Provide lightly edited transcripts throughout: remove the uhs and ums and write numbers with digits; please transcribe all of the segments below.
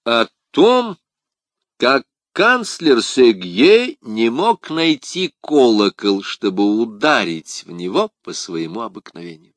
О том, как канцлер Сегье не мог найти колокол, чтобы ударить в него по своему обыкновению.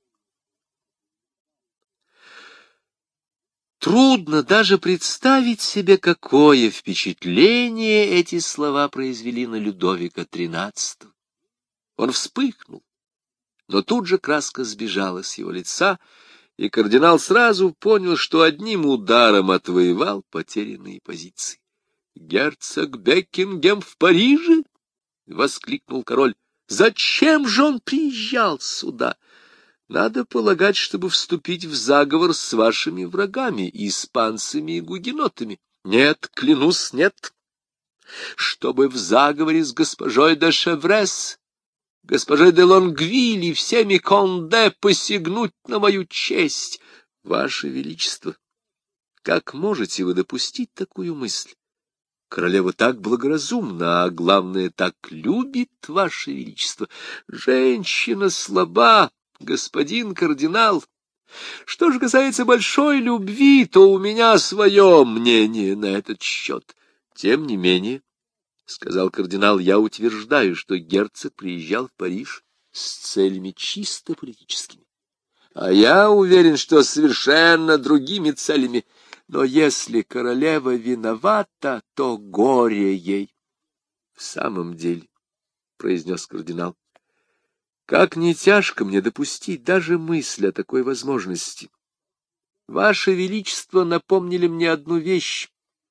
Трудно даже представить себе, какое впечатление эти слова произвели на Людовика XIII. Он вспыхнул, но тут же краска сбежала с его лица, и кардинал сразу понял, что одним ударом отвоевал потерянные позиции. «Герцог Бекингем в Париже?» — воскликнул король. «Зачем же он приезжал сюда? Надо полагать, чтобы вступить в заговор с вашими врагами, испанцами и гугенотами. Нет, клянусь, нет. Чтобы в заговоре с госпожой де Шеврес, госпожой де Лонгвиль и всеми Конде посягнуть на мою честь. Ваше Величество, как можете вы допустить такую мысль? Королева так благоразумна, а главное, так любит Ваше Величество. Женщина слаба, господин кардинал. Что же касается большой любви, то у меня свое мнение на этот счет. Тем не менее, — сказал кардинал, — я утверждаю, что герцог приезжал в Париж с целями чисто политическими. А я уверен, что совершенно другими целями. Но если королева виновата, то горе ей. — В самом деле, — произнес кардинал, — как не тяжко мне допустить даже мысль о такой возможности. Ваше Величество напомнили мне одну вещь.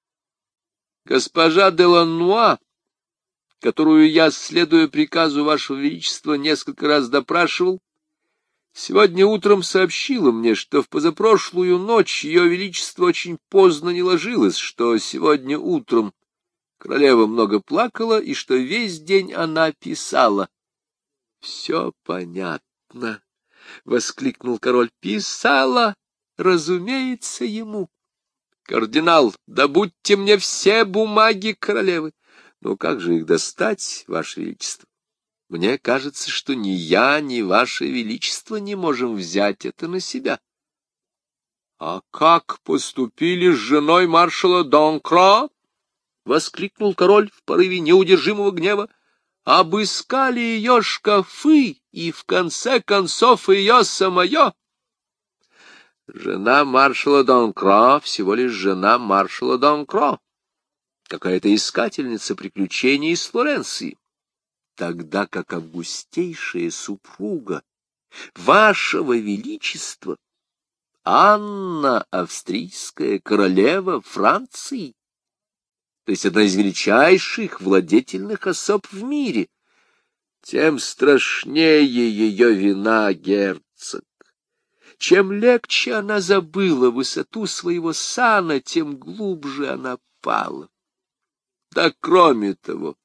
Госпожа де Ланнуа, которую я, следуя приказу Вашего Величества, несколько раз допрашивал, сегодня утром сообщила мне, что в позапрошлую ночь Ее Величество очень поздно не ложилось, что сегодня утром королева много плакала и что весь день она писала. — Все понятно, — воскликнул король. — Писала, разумеется, ему. — Кардинал, добудьте мне все бумаги королевы. Ну как же их достать, Ваше Величество? Мне кажется, что ни я, ни Ваше Величество не можем взять это на себя. — А как поступили с женой маршала Донкра? — воскликнул король в порыве неудержимого гнева. — Обыскали ее шкафы и, в конце концов, ее самое. Жена маршала Донкра всего лишь жена маршала Донкра. Какая-то искательница приключений из Флоренции. Тогда как августейшая супруга Вашего Величества, Анна, австрийская королева Франции, то есть одна из величайших владетельных особ в мире, тем страшнее ее вина, герцог. Чем легче она забыла высоту своего сана, тем глубже она пала. Да кроме того,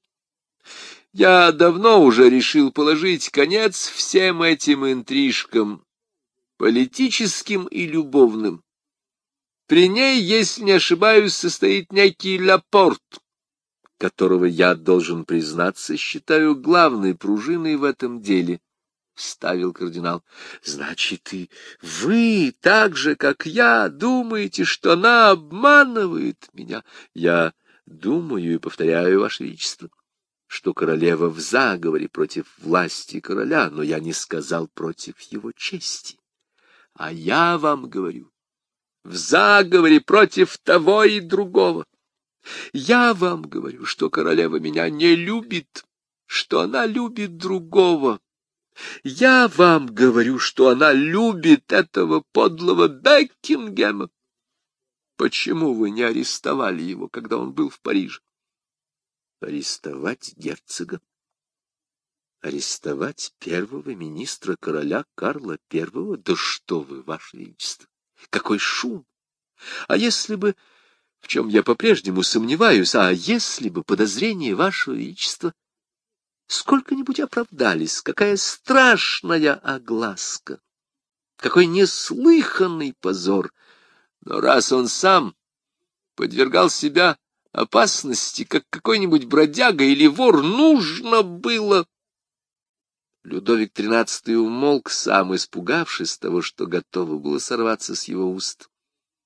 я давно уже решил положить конец всем этим интрижкам, политическим и любовным. При ней, если не ошибаюсь, состоит некий Лапорт, которого я, должен признаться, считаю главной пружиной в этом деле, — вставил кардинал. — Значит, и вы, так же, как я, думаете, что она обманывает меня? Я думаю и повторяю, Ваше Величество, что королева в заговоре против власти короля, но я не сказал против его чести. А я вам говорю, в заговоре против того и другого. Я вам говорю, что королева меня не любит, что она любит другого. Я вам говорю, что она любит этого подлого Бекингема. Почему вы не арестовали его, когда он был в Париже? Арестовать герцога? Арестовать первого министра короля Карла I? Да что вы, Ваше Величество! Какой шум! А если бы, в чем я по-прежнему сомневаюсь, а если бы подозрения Вашего Величества сколько-нибудь оправдались, какая страшная огласка, какой неслыханный позор! Но раз он сам подвергал себя опасности, как какой-нибудь бродяга или вор, нужно было... Людовик XIII умолк, сам испугавшись того, что готово было сорваться с его уст.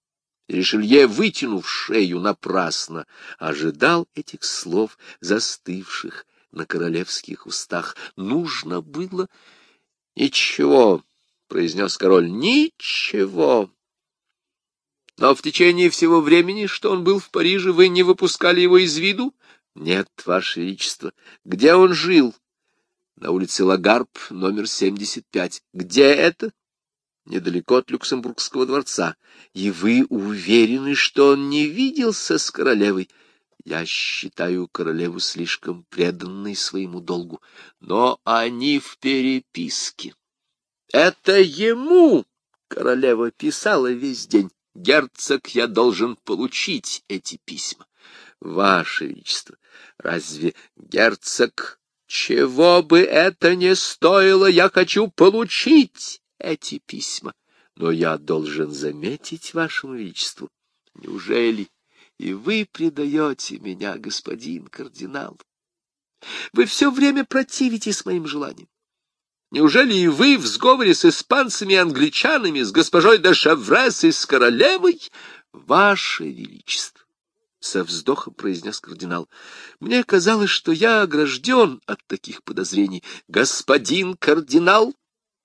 Ришелье, вытянув шею, напрасно ожидал этих слов, застывших на королевских устах. Нужно было... — Ничего, — произнес король, — ничего. Но в течение всего времени, что он был в Париже, вы не выпускали его из виду? — Нет, Ваше Величество. Где он жил? — На улице Лагарб, номер 75. — Где это? — Недалеко от Люксембургского дворца. — И вы уверены, что он не виделся с королевой? — Я считаю королеву слишком преданной своему долгу. Но они в переписке. Это ему королева писала весь день. Герцог, я должен получить эти письма. Ваше Величество, разве герцог... Чего бы это ни стоило, я хочу получить эти письма. Но я должен заметить Вашему Величеству, неужели и вы предаете меня, господин кардинал? Вы все время противитесь моим желаниям. Неужели и вы в сговоре с испанцами и англичанами, с госпожой де Шеврес и с королевой? Ваше Величество, — со вздохом произнес кардинал, — мне казалось, что я огражден от таких подозрений. Господин кардинал,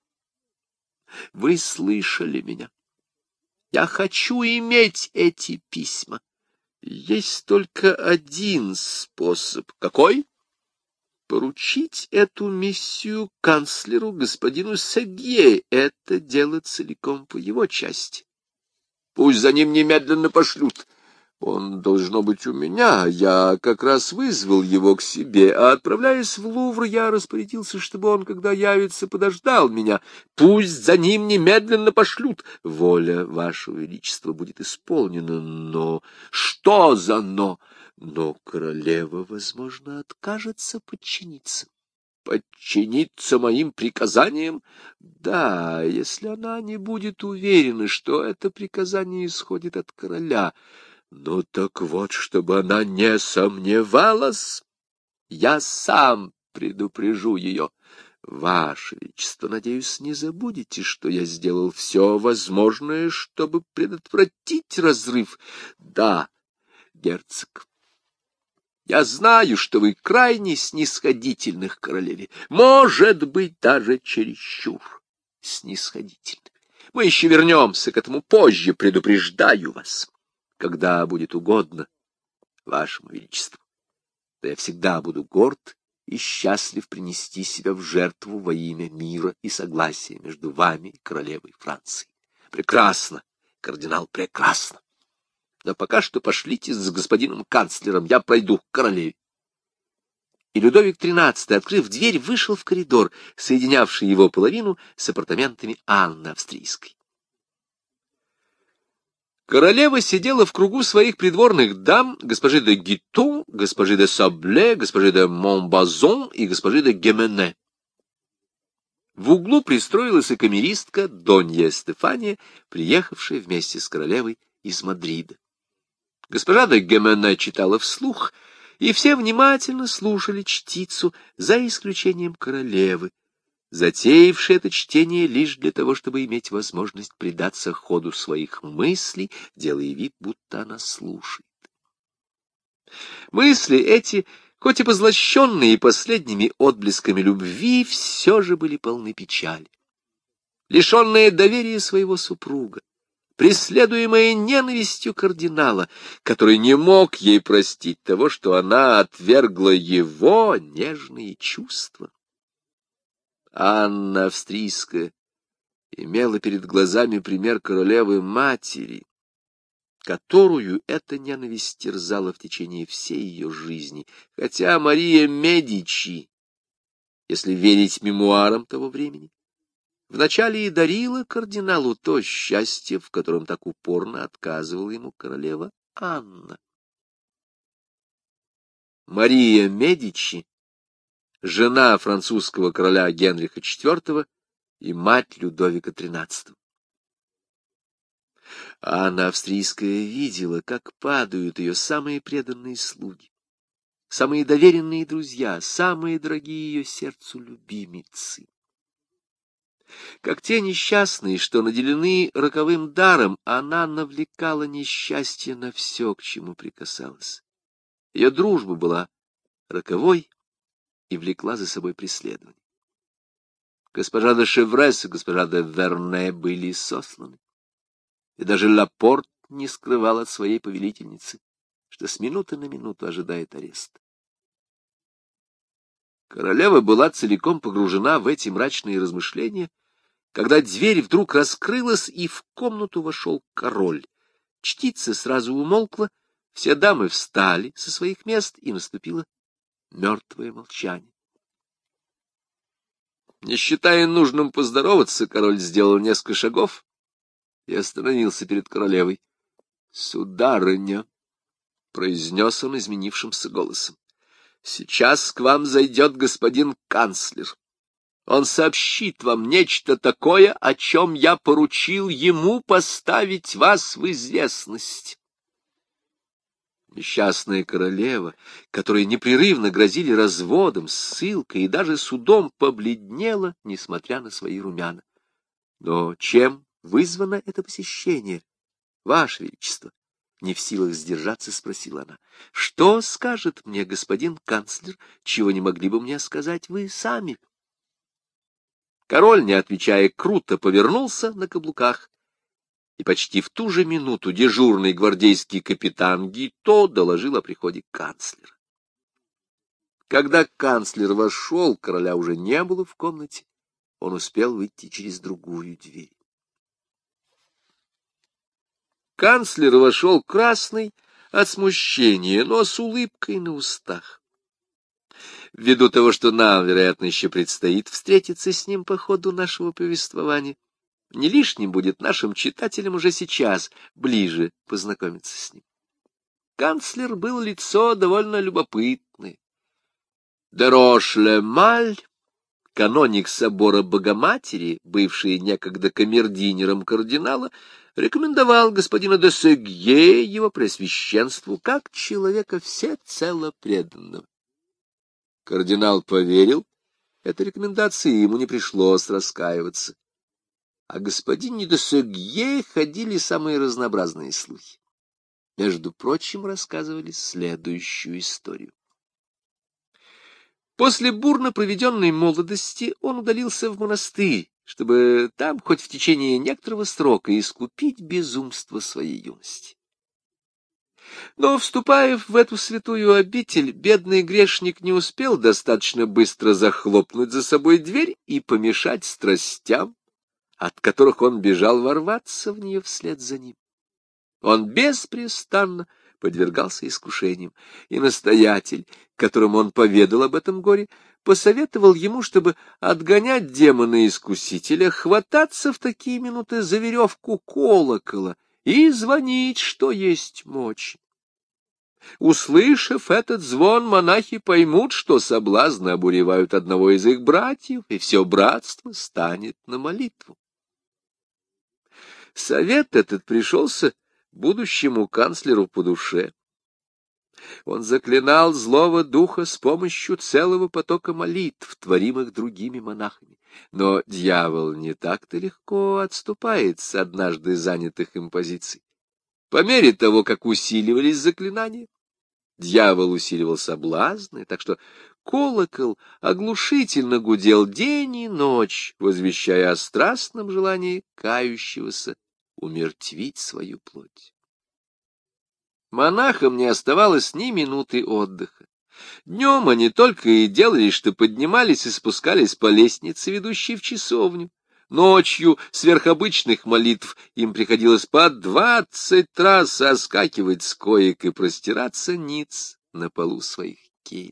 вы слышали меня. Я хочу иметь эти письма. Есть только один способ. Какой? Поручить эту миссию канцлеру господину Сегье. Это дело целиком по его части. Пусть за ним немедленно пошлют. Он должно быть у меня. Я как раз вызвал его к себе, а, отправляясь в Лувр, я распорядился, чтобы он, когда явится, подождал меня. Пусть за ним немедленно пошлют. Воля Вашего Величества будет исполнена, но... Что за но? Но королева, возможно, откажется подчиниться. Подчиниться моим приказаниям? Да, если она не будет уверена, что это приказание исходит от короля. Ну так вот, чтобы она не сомневалась, я сам предупрежу ее. Ваше Величество, надеюсь, не забудете, что я сделал все возможное, чтобы предотвратить разрыв. Да, герцог, я знаю, что вы крайне снисходительны к королеве, может быть, даже чересчур снисходительны. Мы еще вернемся к этому позже, предупреждаю вас. Когда будет угодно Вашему Величеству, то я всегда буду горд и счастлив принести себя в жертву во имя мира и согласия между вами и королевой Франции. Прекрасно, кардинал, прекрасно. Но пока что пошлите с господином канцлером, я пройду к королеве. И Людовик XIII, открыв дверь, вышел в коридор, соединявший его половину с апартаментами Анны Австрийской. Королева сидела в кругу своих придворных дам, госпожи де Гитон, госпожи де Сабле, госпожи де Монбазон и госпожи де Гемене. В углу пристроилась и камеристка Донья Стефания, приехавшая вместе с королевой из Мадрида. Госпожа де Гемене читала вслух, и все внимательно слушали чтицу, за исключением королевы, затеявший это чтение лишь для того, чтобы иметь возможность предаться ходу своих мыслей, делая вид, будто она слушает. Мысли эти, хоть и позлощенные последними отблесками любви, все же были полны печали. Лишенная доверия своего супруга, преследуемая ненавистью кардинала, который не мог ей простить того, что она отвергла его нежные чувства. Анна Австрийская имела перед глазами пример королевы-матери, которую эта ненависть терзала в течение всей ее жизни, хотя Мария Медичи, если верить мемуарам того времени, вначале и дарила кардиналу то счастье, в котором так упорно отказывала ему королева Анна. Мария Медичи, жена французского короля Генриха IV и мать Людовика XIII. Анна Австрийская видела, как падают ее самые преданные слуги, самые доверенные друзья, самые дорогие ее сердцу любимицы. Как те несчастные, что наделены роковым даром, она навлекала несчастье на все, к чему прикасалась. Ее дружба была роковой и влекла за собой преследование. Госпожа де Шеврес и госпожа де Верне были сосланы, и даже Лапорт не скрывал от своей повелительницы, что с минуты на минуту ожидает арест. Королева была целиком погружена в эти мрачные размышления, когда дверь вдруг раскрылась, и в комнату вошел король. Чтица сразу умолкла, все дамы встали со своих мест, и наступило мертвое молчание. Не считая нужным поздороваться, король сделал несколько шагов и остановился перед королевой. — Сударыня, — произнес он изменившимся голосом, — сейчас к вам зайдет господин канцлер. Он сообщит вам нечто такое, о чем я поручил ему поставить вас в известность. Несчастная королева, которой непрерывно грозили разводом, ссылкой и даже судом, побледнела, несмотря на свои румяна. — Но чем вызвано это посещение, Ваше Величество? — не в силах сдержаться, спросила она. — Что скажет мне господин канцлер, чего не могли бы мне сказать вы сами? Король, не отвечая, круто повернулся на каблуках, и почти в ту же минуту дежурный гвардейский капитан Гито доложил о приходе канцлера. Когда канцлер вошел, короля уже не было в комнате, он успел выйти через другую дверь. Канцлер вошел красный от смущения, но с улыбкой на устах. Ввиду того, что нам, вероятно, еще предстоит встретиться с ним по ходу нашего повествования, не лишним будет нашим читателям уже сейчас ближе познакомиться с ним. Канцлер был лицо довольно любопытное. Де Рош-ле-Маль, каноник собора Богоматери, бывший некогда камердинером кардинала, рекомендовал господина де Сегье его преосвященству как человека всецело преданного. Кардинал поверил этой рекомендации, и ему не пришлось раскаиваться. О господине де Сегье ходили самые разнообразные слухи. Между прочим, рассказывали следующую историю. После бурно проведенной молодости он удалился в монастырь, чтобы там хоть в течение некоторого срока искупить безумство своей юности. Но, вступая в эту святую обитель, бедный грешник не успел достаточно быстро захлопнуть за собой дверь и помешать страстям, от которых он бежал ворваться в нее вслед за ним. Он беспрестанно подвергался искушениям, и настоятель, которому он поведал об этом горе, посоветовал ему, чтобы отгонять демона-искусителя, хвататься в такие минуты за веревку колокола и звонить, что есть мочи. Услышав этот звон, монахи поймут, что соблазны обуревают одного из их братьев, и все братство станет на молитву. Совет этот пришелся будущему канцлеру по душе. Он заклинал злого духа с помощью целого потока молитв, творимых другими монахами. Но дьявол не так-то легко отступает с однажды занятых им позиций. По мере того, как усиливались заклинания, дьявол усиливал соблазны, так что колокол оглушительно гудел день и ночь, возвещая о страстном желании кающегося умертвить свою плоть. Монахам не оставалось ни минуты отдыха. Днем они только и делали, что поднимались и спускались по лестнице, ведущей в часовню. Ночью сверхобычных молитв им приходилось по 20 раз соскакивать с коек и простираться ниц на полу своих келий.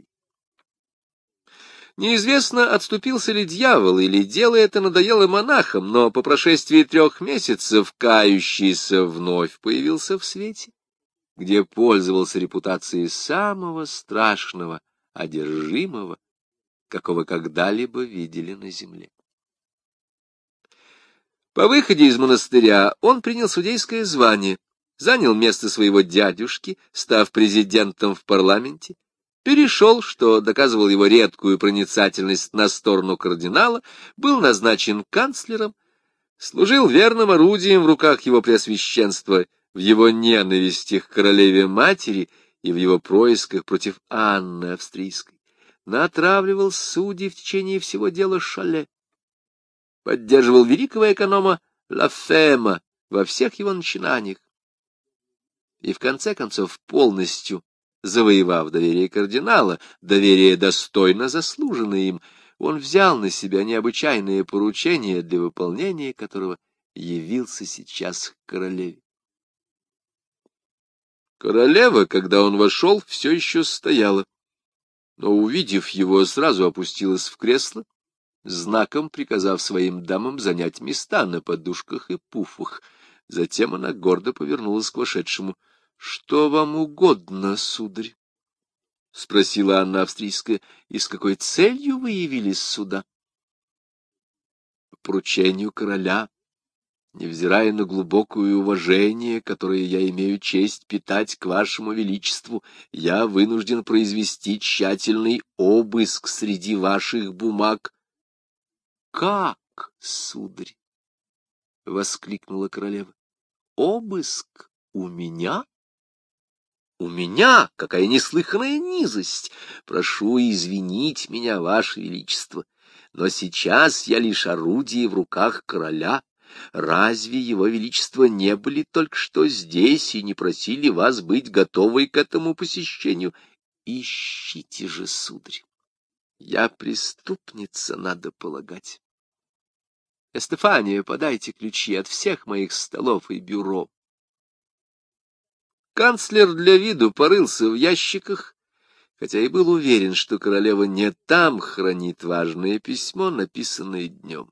Неизвестно, отступился ли дьявол, или дело это надоело монахам, но по прошествии 3 месяцев кающийся вновь появился в свете, где пользовался репутацией самого страшного одержимого, какого когда-либо видели на земле. По выходе из монастыря он принял судейское звание, занял место своего дядюшки, став президентом в парламенте, перешел, что доказывал его редкую проницательность, на сторону кардинала, был назначен канцлером, служил верным орудием в руках его преосвященства в его ненависти к королеве-матери и в его происках против Анны Австрийской, натравливал судей в течение всего дела Шале, поддерживал великого эконома Лафема во всех его начинаниях и, в конце концов, полностью завоевав доверие кардинала, доверие достойно заслуженное им, он взял на себя необычайное поручение, для выполнения которого явился сейчас к королеве. Королева, когда он вошел, все еще стояла, но, увидев его, сразу опустилась в кресло, знаком приказав своим дамам занять места на подушках и пуфах. Затем она гордо повернулась к вошедшему. — Что вам угодно, сударь? — спросила Анна Австрийская. — И с какой целью вы явились сюда? — По поручению короля, невзирая на глубокое уважение, которое я имею честь питать к вашему величеству, я вынужден произвести тщательный обыск среди ваших бумаг. — Как, сударь? — воскликнула королева. — Обыск у меня? У меня? Какая неслыханная низость! Прошу извинить меня, ваше величество, но сейчас я лишь орудие в руках короля. Разве его величество не были только что здесь и не просили вас быть готовой к этому посещению? Ищите же, сударь. Я преступница, надо полагать. Эстефания, подайте ключи от всех моих столов и бюро. Канцлер для виду порылся в ящиках, хотя и был уверен, что королева не там хранит важное письмо, написанное днем.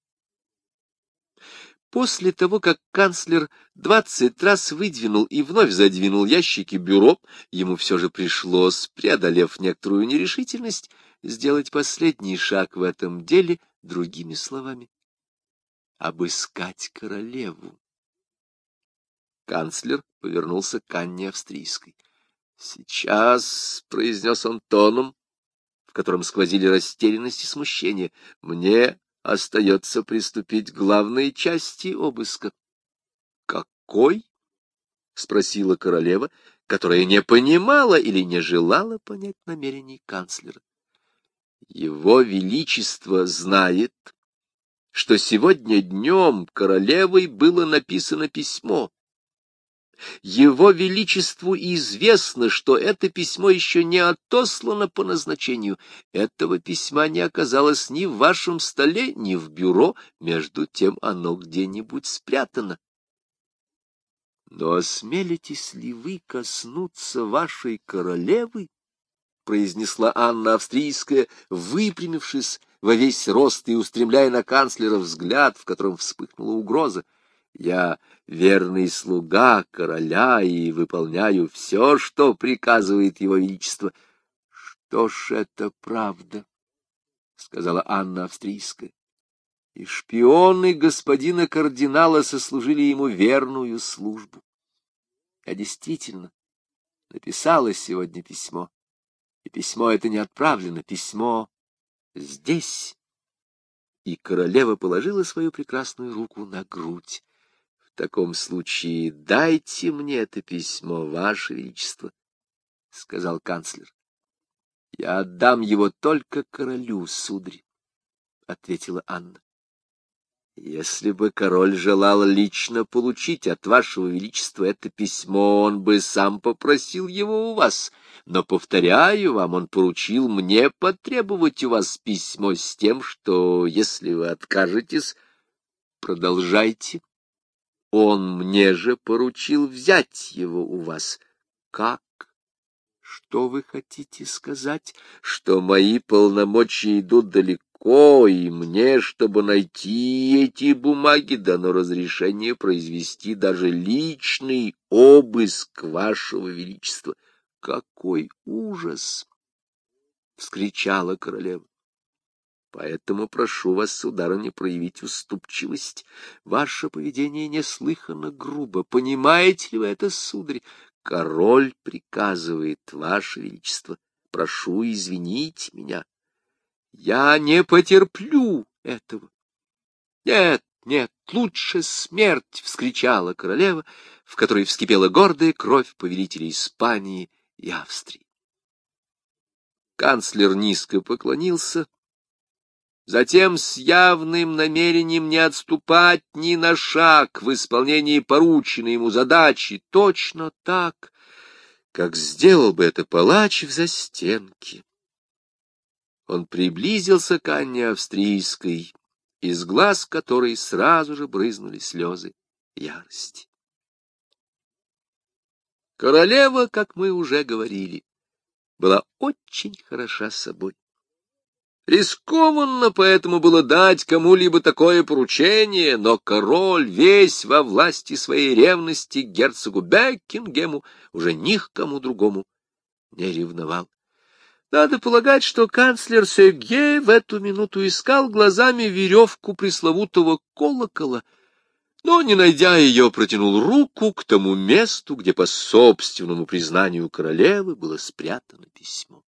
После того, как канцлер 20 раз выдвинул и вновь задвинул ящики бюро, ему все же пришлось, преодолев некоторую нерешительность, сделать последний шаг в этом деле, другими словами, обыскать королеву. Канцлер повернулся к Анне Австрийской. — Сейчас, — произнес он тоном, в котором сквозили растерянность и смущение, — мне остается приступить к главной части обыска. — Какой? — спросила королева, которая не понимала или не желала понять намерений канцлера. — Его Величество знает, что сегодня днем королевой было написано письмо. Его Величеству известно, что это письмо еще не отослано по назначению. Этого письма не оказалось ни в вашем столе, ни в бюро, между тем оно где-нибудь спрятано. Но осмелитесь ли вы коснуться вашей королевы? — произнесла Анна Австрийская, выпрямившись во весь рост и устремляя на канцлера взгляд, в котором вспыхнула угроза. Я верный слуга короля и выполняю все, что приказывает его величество. — Что ж, это правда, — сказала Анна Австрийская. И шпионы господина кардинала сослужили ему верную службу. Я действительно написала сегодня письмо, и письмо это не отправлено, письмо здесь. И королева положила свою прекрасную руку на грудь. — В таком случае дайте мне это письмо, ваше величество, — сказал канцлер. — Я отдам его только королю, сударь, — ответила Анна. — Если бы король желал лично получить от вашего величества это письмо, он бы сам попросил его у вас. Но, повторяю вам, он поручил мне потребовать у вас письмо с тем, что, если вы откажетесь, продолжайте. Он мне же поручил взять его у вас. Как? Что вы хотите сказать? Что мои полномочия идут далеко, и мне, чтобы найти эти бумаги, дано разрешение произвести даже личный обыск вашего величества. Какой ужас! — вскричала королева. Поэтому прошу вас, сударыня, проявить уступчивость. Ваше поведение неслыханно грубо. Понимаете ли вы это, сударь? Король приказывает, ваше величество, прошу извинить меня. Я не потерплю этого. Нет, нет, лучше смерть, — вскричала королева, в которой вскипела гордая кровь повелителей Испании и Австрии. Канцлер низко поклонился, затем с явным намерением не отступать ни на шаг в исполнении порученной ему задачи, точно так, как сделал бы это палач в застенке. Он приблизился к Анне Австрийской, из глаз которой сразу же брызнули слезы ярости. Королева, как мы уже говорили, была очень хороша собой. Рискованно поэтому было дать кому-либо такое поручение, но король, весь во власти своей ревности к герцогу Бекингему, уже ни к кому другому не ревновал. Надо полагать, что канцлер Сеге в эту минуту искал глазами веревку пресловутого колокола, но, не найдя ее, протянул руку к тому месту, где, по собственному признанию королевы, было спрятано письмо.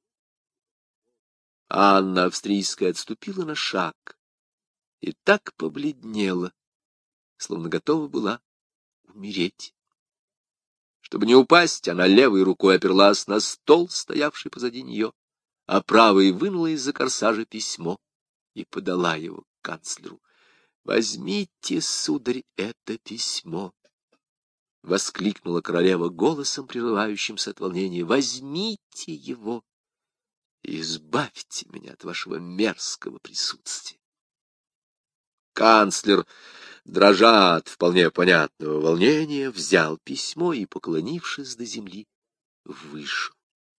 Анна Австрийская отступила на шаг и так побледнела, словно готова была умереть. Чтобы не упасть, она левой рукой оперлась на стол, стоявший позади нее, а правой вынула из-за корсажа письмо и подала его канцлеру. — Возьмите, сударь, это письмо! — воскликнула королева голосом, прерывающимся от волнения. — Возьмите его! Избавьте меня от вашего мерзкого присутствия. Канцлер, дрожа от вполне понятного волнения, взял письмо и, поклонившись до земли, вышел.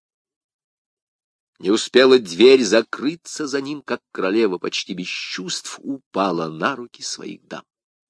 Не успела дверь закрыться за ним, как королева почти без чувств упала на руки своих дам.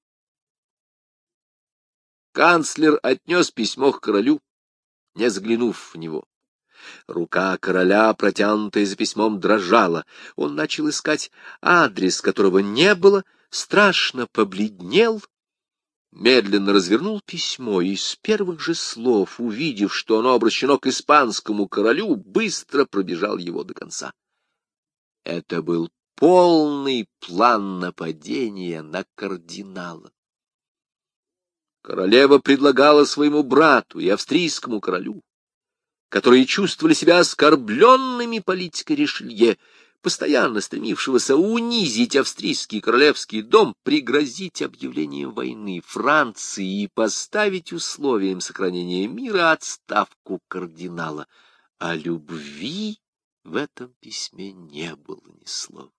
Канцлер отнес письмо к королю, не взглянув в него. Рука короля, протянутая за письмом, дрожала. Он начал искать адрес, которого не было, страшно побледнел, медленно развернул письмо и с первых же слов, увидев, что оно обращено к испанскому королю, быстро пробежал его до конца. Это был полный план нападения на кардинала. Королева предлагала своему брату и австрийскому королю, которые чувствовали себя оскорбленными политикой Ришелье, постоянно стремившегося унизить австрийский королевский дом, пригрозить объявлением войны Франции и поставить условием сохранения мира отставку кардинала. О любви в этом письме не было ни слова.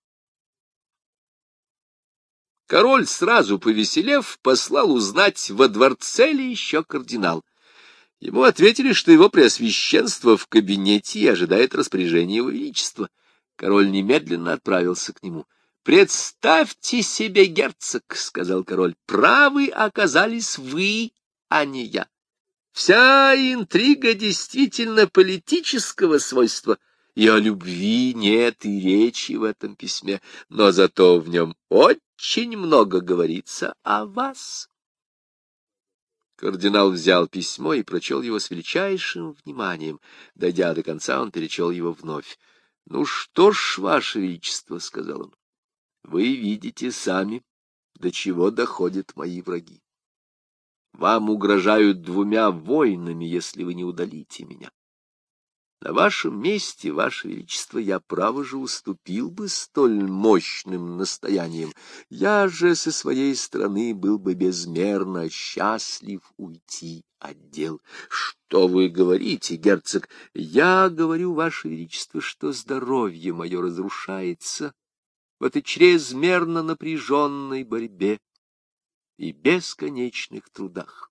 Король, сразу повеселев, послал узнать, во дворце ли еще кардинал. Ему ответили, что его преосвященство в кабинете и ожидает распоряжения его величества. Король немедленно отправился к нему. — Представьте себе, герцог, — сказал король, — правы оказались вы, а не я. Вся интрига действительно политического свойства, и о любви нет и речи в этом письме, но зато в нем очень много говорится о вас. Кардинал взял письмо и прочел его с величайшим вниманием. Дойдя до конца, он перечел его вновь. — Ну что ж, ваше величество, — сказал он, — вы видите сами, до чего доходят мои враги. Вам угрожают 2 войнами, если вы не удалите меня. На вашем месте, ваше величество, я, право же, уступил бы столь мощным настояниям. Я же со своей стороны был бы безмерно счастлив уйти от дел. Что вы говорите, герцог? Я говорю, ваше величество, что здоровье мое разрушается в этой чрезмерно напряженной борьбе и бесконечных трудах.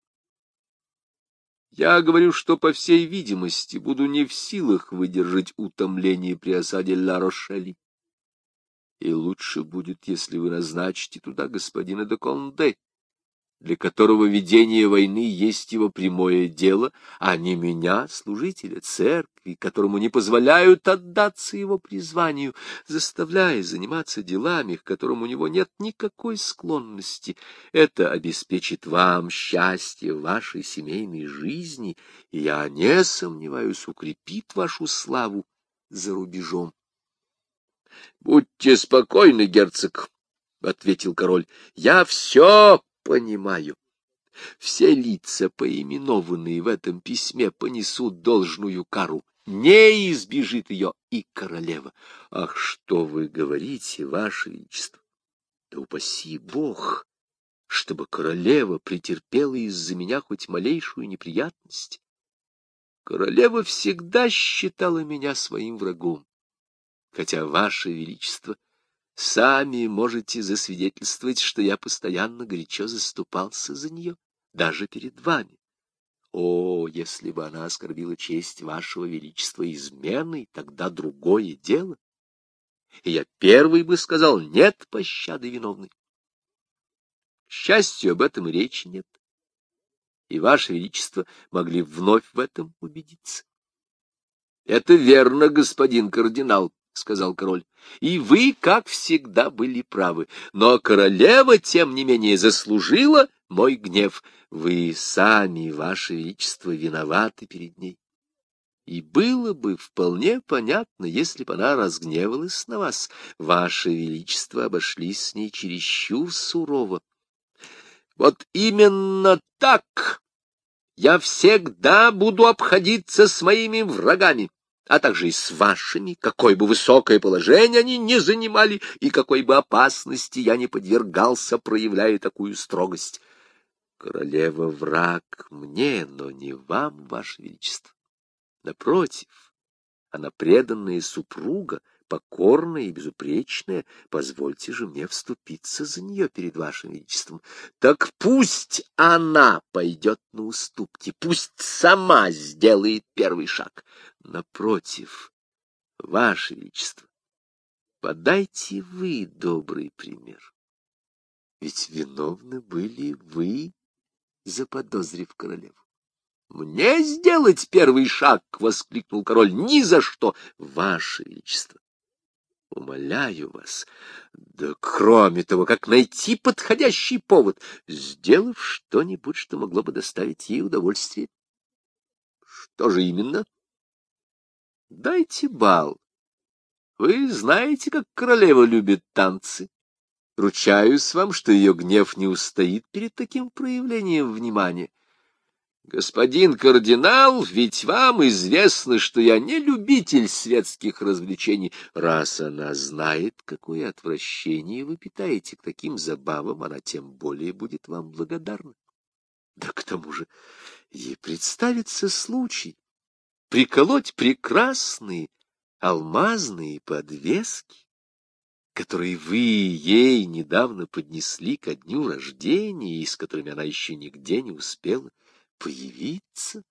Я говорю, что, по всей видимости, буду не в силах выдержать утомление при осаде Ла-Рошели. И лучше будет, если вы назначите туда господина де Конде, для которого ведение войны есть его прямое дело, а не меня, служителя церкви, которому не позволяют отдаться его призванию, заставляя заниматься делами, к которым у него нет никакой склонности. Это обеспечит вам счастье в вашей семейной жизни, и, я не сомневаюсь, укрепит вашу славу за рубежом. — Будьте спокойны, герцог, — ответил король, — я все понимаю. Все лица, поименованные в этом письме, понесут должную кару. Не избежит ее и королева. Ах, что вы говорите, ваше величество! Да упаси Бог, чтобы королева претерпела из-за меня хоть малейшую неприятность. Королева всегда считала меня своим врагом, хотя, ваше величество, сами можете засвидетельствовать, что я постоянно горячо заступался за нее, даже перед вами. О, если бы она оскорбила честь вашего величества изменой, тогда другое дело. И я первый бы сказал: нет пощады виновной. К счастью, об этом и речи нет. И ваше величество могли вновь в этом убедиться. — Это верно, господин кардинал, — сказал король, — и вы, как всегда, были правы. Но королева, тем не менее, заслужила мой гнев. Вы сами, ваше величество, виноваты перед ней. И было бы вполне понятно, если бы она разгневалась на вас. Ваше величество обошлись с ней чересчур сурово. Вот именно так я всегда буду обходиться с моими врагами, а также и с вашими, какое бы высокое положение они не занимали, и какой бы опасности я не подвергался, проявляя такую строгость. Королева враг мне, но не вам, ваше величество. Напротив, она преданная супруга, покорная и безупречная. Позвольте же мне вступиться за нее перед вашим величеством. Так пусть она пойдет на уступки, пусть сама сделает первый шаг. Напротив, ваше величество, подайте вы добрый пример. Ведь виновны были вы, заподозрив королеву. «Мне сделать первый шаг!» — воскликнул король. «Ни за что! Ваше величество! Умоляю вас! Да кроме того, как найти подходящий повод, сделав что-нибудь, что могло бы доставить ей удовольствие?» «Что же именно?» «Дайте бал. Вы знаете, как королева любит танцы. Ручаюсь вам, что ее гнев не устоит перед таким проявлением внимания. Господин кардинал, ведь вам известно, что я не любитель светских развлечений. Раз она знает, какое отвращение вы питаете к таким забавам, она тем более будет вам благодарна. Да к тому же ей представится случай приколоть прекрасные алмазные подвески, которые вы ей недавно поднесли ко дню рождения и с которыми она еще нигде не успела появиться.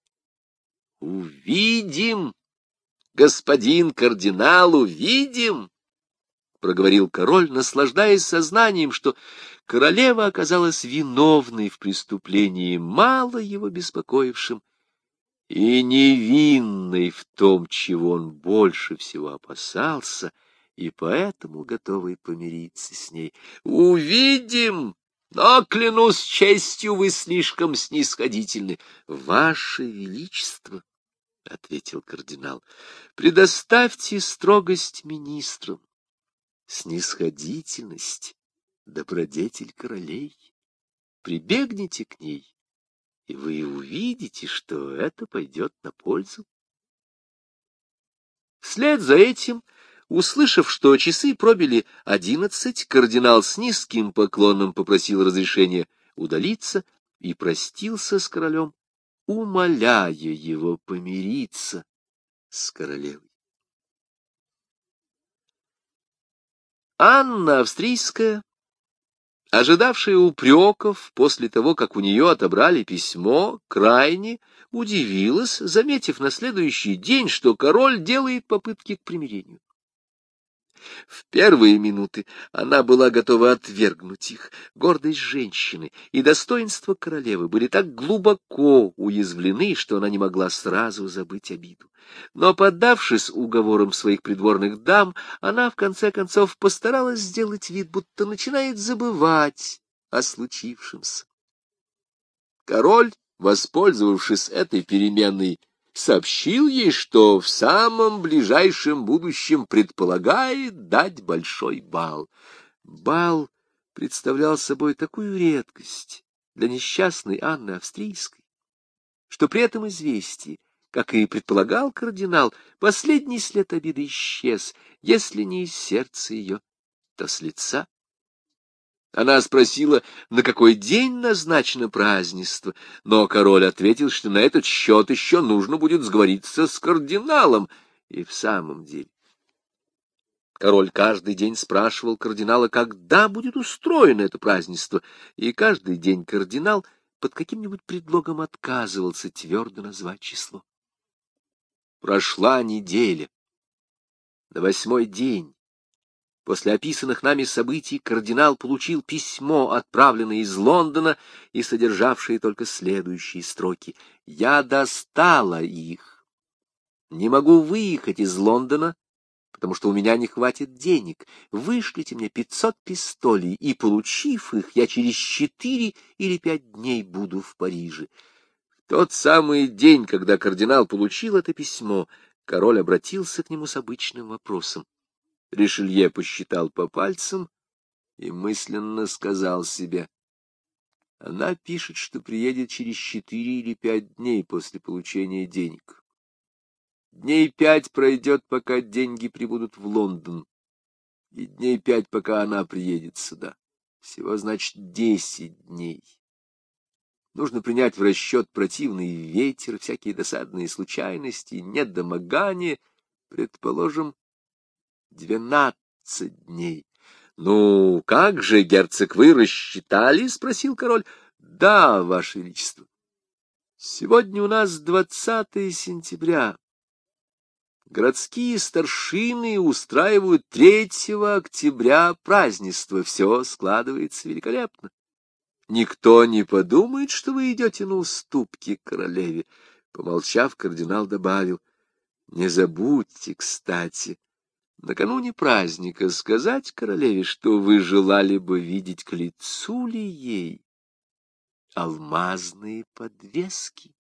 Увидим, господин кардинал, увидим, проговорил король, наслаждаясь сознанием, что королева оказалась виновной в преступлении, мало его беспокоившим, и невинной в том, чего он больше всего опасался, и поэтому готовый помириться с ней. Увидим! Но, клянусь честью, вы слишком снисходительны. — Ваше величество, — ответил кардинал, — предоставьте строгость министрам, снисходительность — добродетель королей. Прибегните к ней, и вы увидите, что это пойдет на пользу. Вслед за этим, услышав, что часы пробили 11, кардинал с низким поклоном попросил разрешения удалиться и простился с королем, умоляя его помириться с королевой. Анна Австрийская, ожидавшая упреков после того, как у нее отобрали письмо, крайне удивилась, заметив на следующий день, что король делает попытки к примирению. В первые минуты она была готова отвергнуть их. Гордость женщины и достоинство королевы были так глубоко уязвлены, что она не могла сразу забыть обиду. Но, поддавшись уговорам своих придворных дам, она, в конце концов, постаралась сделать вид, будто начинает забывать о случившемся. Король, воспользовавшись этой переменой, сообщил ей, что в самом ближайшем будущем предполагает дать большой бал. Бал представлял собой такую редкость для несчастной Анны Австрийской, что при этом известии, как и предполагал кардинал, последний след обиды исчез, если не из сердца ее, то с лица. Она спросила, на какой день назначено празднество, но король ответил, что на этот счет еще нужно будет сговориться с кардиналом. И в самом деле король каждый день спрашивал кардинала, когда будет устроено это празднество, и каждый день кардинал под каким-нибудь предлогом отказывался твердо назвать число. Прошла неделя. На 8-й день после описанных нами событий кардинал получил письмо, отправленное из Лондона и содержавшее только следующие строки. «Я достала их. Не могу выехать из Лондона, потому что у меня не хватит денег. Вышлите мне 500 пистолей, и, получив их, я через 4 или 5 дней буду в Париже». В тот самый день, когда кардинал получил это письмо, король обратился к нему с обычным вопросом. Ришелье посчитал по пальцам и мысленно сказал себе: она пишет, что приедет через 4 или 5 дней после получения денег. Дней 5 пройдет, пока деньги прибудут в Лондон, и дней 5, пока она приедет сюда. Всего, значит, 10 дней. Нужно принять в расчет противный ветер, всякие досадные случайности, недомогание, предположим, 12 дней. — Ну, как же, герцог, вы рассчитали? — спросил король. — Да, ваше величество. Сегодня у нас 20 сентября. Городские старшины устраивают 3 октября празднество. Все складывается великолепно. Никто не подумает, что вы идете на уступки королеве. Помолчав, кардинал добавил: не забудьте, кстати, накануне праздника сказать королеве, что вы желали бы видеть к лицу ли ей алмазные подвески.